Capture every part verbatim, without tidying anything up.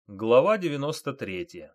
Глава девяносто третья.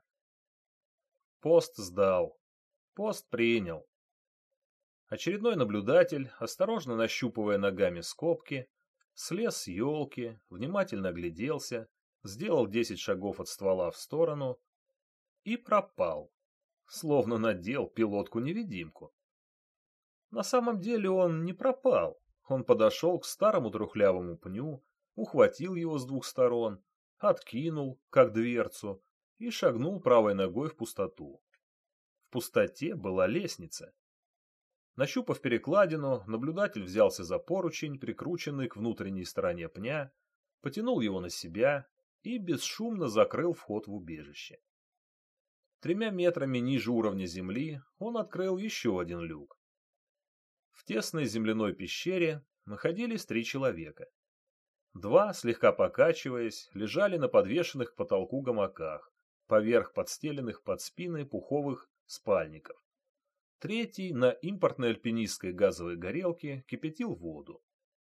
Пост сдал. Пост принял. Очередной наблюдатель, осторожно нащупывая ногами скобки, слез с елки, внимательно огляделся, сделал десять шагов от ствола в сторону и пропал, словно надел пилотку-невидимку. На самом деле он не пропал. Он подошел к старому трухлявому пню, ухватил его с двух сторон, откинул, как дверцу, и шагнул правой ногой в пустоту. В пустоте была лестница. Нащупав перекладину, наблюдатель взялся за поручень, прикрученный к внутренней стороне пня, потянул его на себя и бесшумно закрыл вход в убежище. Тремя метрами ниже уровня земли он открыл еще один люк. В тесной земляной пещере находились три человека. Два, слегка покачиваясь, лежали на подвешенных к потолку гамаках, поверх подстеленных под спины пуховых спальников. Третий на импортной альпинистской газовой горелке кипятил воду.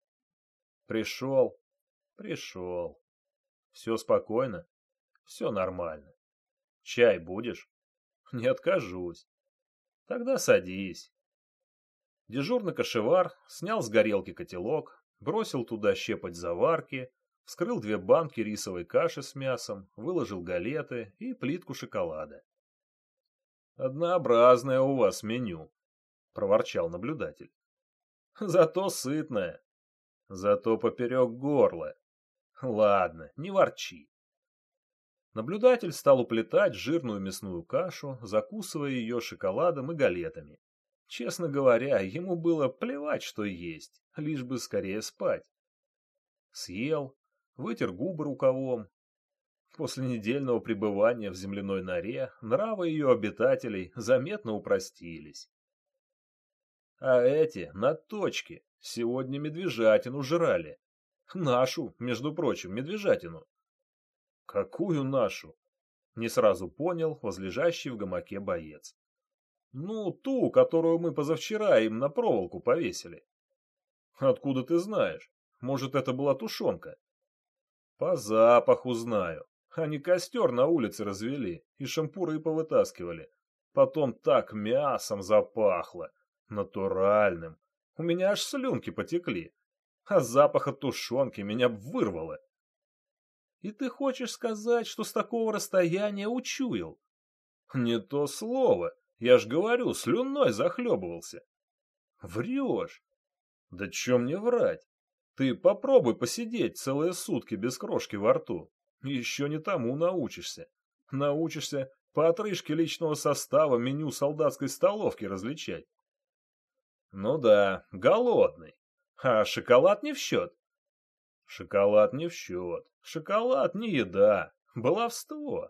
Пришел, пришел. Все спокойно, все нормально. Чай будешь? Не откажусь. Тогда садись. Дежурный кошевар снял с горелки котелок, бросил туда щепоть заварки, вскрыл две банки рисовой каши с мясом, выложил галеты и плитку шоколада. «Однообразное у вас меню», — проворчал наблюдатель. «Зато сытное, зато поперек горла. Ладно, не ворчи». Наблюдатель стал уплетать жирную мясную кашу, закусывая ее шоколадом и галетами. Честно говоря, ему было плевать, что есть, лишь бы скорее спать. Съел, вытер губы рукавом. После недельного пребывания в земляной норе нравы ее обитателей заметно упростились. А эти, на точке, сегодня медвежатину жрали. Нашу, между прочим, медвежатину. Какую нашу? Не сразу понял возлежащий в гамаке боец. Ну, ту, которую мы позавчера им на проволоку повесили. Откуда ты знаешь? Может, это была тушенка? По запаху знаю. Они костер на улице развели и шампуры повытаскивали. Потом так мясом запахло. Натуральным. У меня аж слюнки потекли. А запах от тушенки меня вырвало. И ты хочешь сказать, что с такого расстояния учуял? Не то слово. Я ж говорю, слюной захлебывался. Врешь. Да че мне врать? Ты попробуй посидеть целые сутки без крошки во рту. Еще не тому научишься. Научишься по отрыжке личного состава меню солдатской столовки различать. Ну да, голодный. А шоколад не в счет. Шоколад не в счет. Шоколад не еда. Баловство.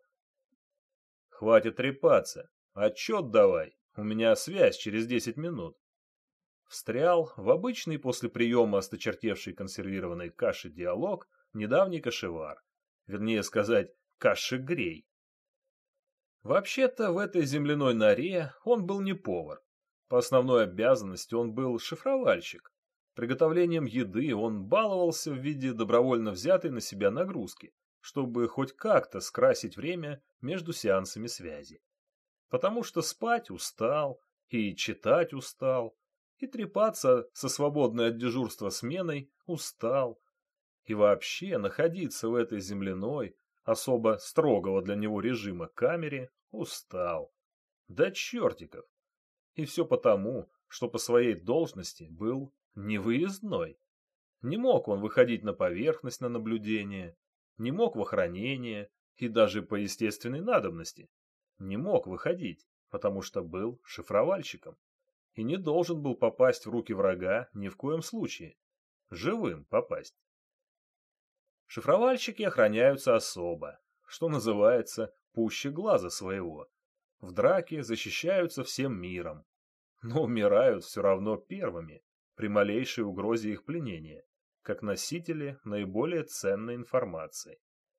Хватит трепаться. Отчет давай, у меня связь через десять минут. Встрял в обычный после приема осточертевшей консервированной каши диалог недавний кошевар. Вернее сказать, кашегрей. Вообще-то в этой земляной норе он был не повар. По основной обязанности он был шифровальщик. Приготовлением еды он баловался в виде добровольно взятой на себя нагрузки, чтобы хоть как-то скрасить время между сеансами связи. Потому что спать устал, и читать устал, и трепаться со свободной от дежурства сменой устал, и вообще находиться в этой земляной, особо строгого для него режима камере устал. До чертиков. И все потому, что по своей должности был невыездной. Не мог он выходить на поверхность на наблюдение, не мог в охранение и даже по естественной надобности. Не мог выходить, потому что был шифровальщиком. И не должен был попасть в руки врага ни в коем случае. Живым попасть. Шифровальщики охраняются особо, что называется, пуще глаза своего. В драке защищаются всем миром. Но умирают все равно первыми, при малейшей угрозе их пленения, как носители наиболее ценной информации.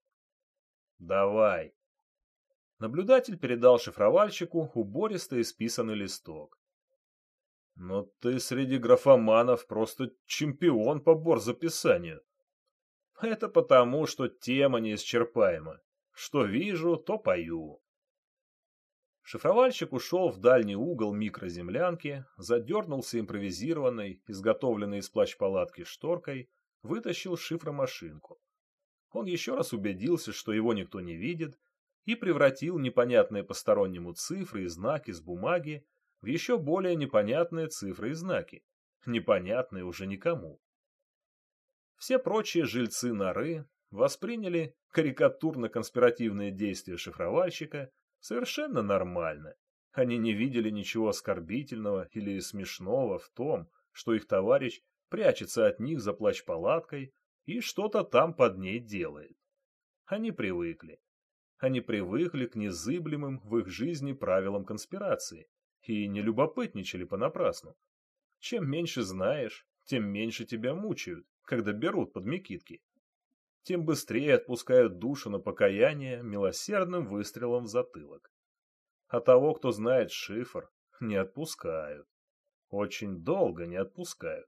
Давай. Наблюдатель передал шифровальщику убористо исписанный листок. «Но ты среди графоманов просто чемпион по борзаписанию». «Это потому, что тема неисчерпаема. Что вижу, то пою. Шифровальщик ушел в дальний угол микроземлянки, задернулся импровизированной, изготовленной из плащ-палатки шторкой, вытащил шифромашинку. Он еще раз убедился, что его никто не видит, и превратил непонятные постороннему цифры и знаки с бумаги в еще более непонятные цифры и знаки, непонятные уже никому. Все прочие жильцы норы восприняли карикатурно-конспиративные действия шифровальщика совершенно нормально. Они не видели ничего оскорбительного или смешного в том, что их товарищ прячется от них за плащ-палаткой и что-то там под ней делает. Они привыкли. Они привыкли к незыблемым в их жизни правилам конспирации и не любопытничали понапрасну. Чем меньше знаешь, тем меньше тебя мучают, когда берут под мекитки. Тем быстрее отпускают душу на покаяние милосердным выстрелом в затылок. А того, кто знает шифр, не отпускают. Очень долго не отпускают.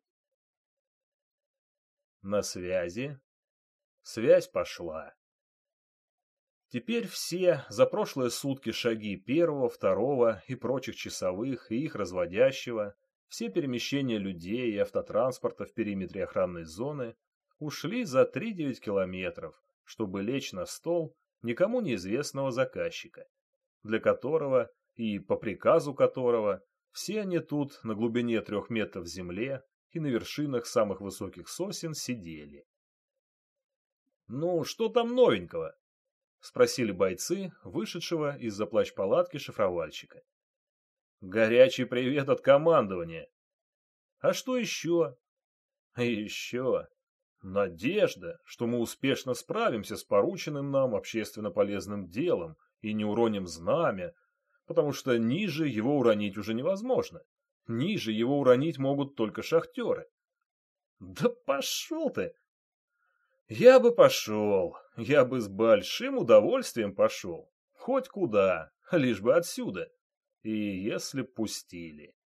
На связи. Связь пошла. Теперь все за прошлые сутки шаги первого, второго и прочих часовых и их разводящего, все перемещения людей и автотранспорта в периметре охранной зоны ушли за три-девять километров, чтобы лечь на стол никому неизвестного заказчика, для которого и по приказу которого все они тут на глубине трех метров в земле и на вершинах самых высоких сосен сидели. «Ну, что там новенького?» — спросили бойцы, вышедшего из-за плащ-палатки шифровальщика. «Горячий привет от командования. А что еще?» «А еще надежда, что мы успешно справимся с порученным нам общественно полезным делом и не уроним знамя, потому что ниже его уронить уже невозможно. Ниже его уронить могут только шахтеры». «Да пошел ты!» «Я бы пошел, я бы с большим удовольствием пошел, хоть куда, лишь бы отсюда, и если б пустили».